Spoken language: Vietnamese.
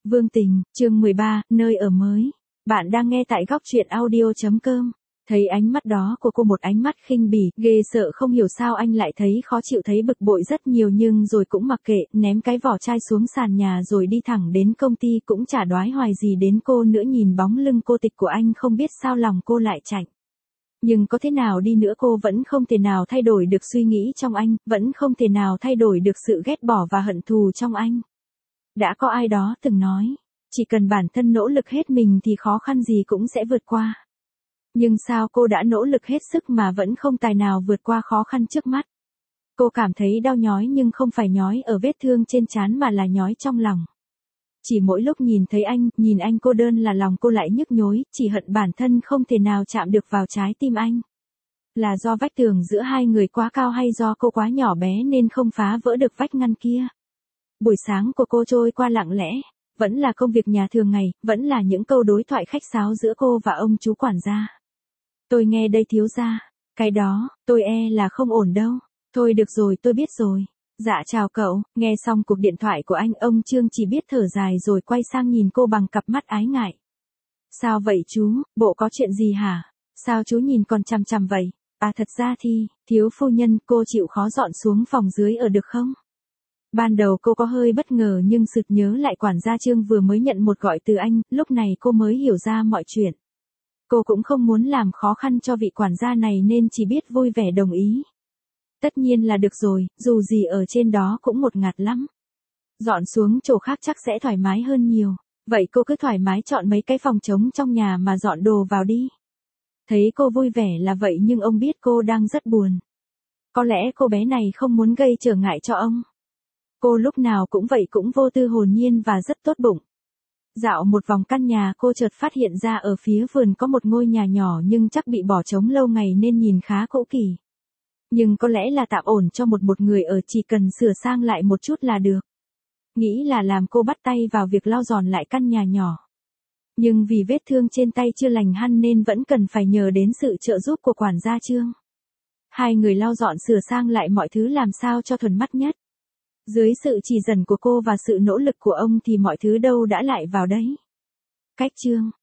Vương Tình, chương 13, nơi ở mới. Bạn đang nghe tại góc truyện audio.com. Thấy ánh mắt đó của cô, một ánh mắt khinh bỉ, ghê sợ không hiểu sao anh lại thấy khó chịu, thấy bực bội rất nhiều, nhưng rồi cũng mặc kệ, ném cái vỏ chai xuống sàn nhà rồi đi thẳng đến công ty, cũng chả đoái hoài gì đến cô nữa. Nhìn bóng lưng cô tịch của anh, không biết sao lòng cô lại chạnh. Nhưng có thế nào đi nữa cô vẫn không thể nào thay đổi được suy nghĩ trong anh, vẫn không thể nào thay đổi được sự ghét bỏ và hận thù trong anh. Đã có ai đó từng nói, chỉ cần bản thân nỗ lực hết mình thì khó khăn gì cũng sẽ vượt qua. Nhưng sao cô đã nỗ lực hết sức mà vẫn không tài nào vượt qua khó khăn trước mắt. Cô cảm thấy đau nhói, nhưng không phải nhói ở vết thương trên trán mà là nhói trong lòng. Chỉ mỗi lúc nhìn thấy anh, nhìn anh cô đơn là lòng cô lại nhức nhối, chỉ hận bản thân không thể nào chạm được vào trái tim anh. Là do vách tường giữa hai người quá cao hay do cô quá nhỏ bé nên không phá vỡ được vách ngăn kia. Buổi sáng của cô trôi qua lặng lẽ, vẫn là công việc nhà thường ngày, vẫn là những câu đối thoại khách sáo giữa cô và ông chú quản gia. Tôi nghe đây thiếu gia, cái đó, tôi là không ổn đâu. Thôi được rồi, tôi biết rồi. Dạ chào cậu. Nghe xong cuộc điện thoại của anh, ông Trương chỉ biết thở dài rồi quay sang nhìn cô bằng cặp mắt ái ngại. Sao vậy chú, bộ có chuyện gì hả? Sao chú nhìn còn chằm chằm vậy? À thật ra thì, thiếu phu nhân, cô chịu khó dọn xuống phòng dưới ở được không? Ban đầu cô có hơi bất ngờ, nhưng sực nhớ lại quản gia Trương vừa mới nhận một gọi từ anh, lúc này cô mới hiểu ra mọi chuyện. Cô cũng không muốn làm khó khăn cho vị quản gia này nên chỉ biết vui vẻ đồng ý. Tất nhiên là được rồi, dù gì ở trên đó cũng một ngạt lắm. Dọn xuống chỗ khác chắc sẽ thoải mái hơn nhiều. Vậy cô cứ thoải mái chọn mấy cái phòng trống trong nhà mà dọn đồ vào đi. Thấy cô vui vẻ là vậy, nhưng ông biết cô đang rất buồn. Có lẽ cô bé này không muốn gây trở ngại cho ông. Cô lúc nào cũng vậy, cũng vô tư hồn nhiên và rất tốt bụng. Dạo một vòng căn nhà, cô chợt phát hiện ra ở phía vườn có một ngôi nhà nhỏ, nhưng chắc bị bỏ trống lâu ngày nên nhìn khá cũ kỹ. Nhưng có lẽ là tạm ổn cho một người ở, chỉ cần sửa sang lại một chút là được. Nghĩ là làm, cô bắt tay vào việc lau dọn lại căn nhà nhỏ. Nhưng vì vết thương trên tay chưa lành hẳn nên vẫn cần phải nhờ đến sự trợ giúp của quản gia Trương. Hai người lau dọn sửa sang lại mọi thứ làm sao cho thuần mắt nhất. Dưới sự chỉ dẫn của cô và sự nỗ lực của ông thì mọi thứ đâu đã lại vào đấy. Cách Trương,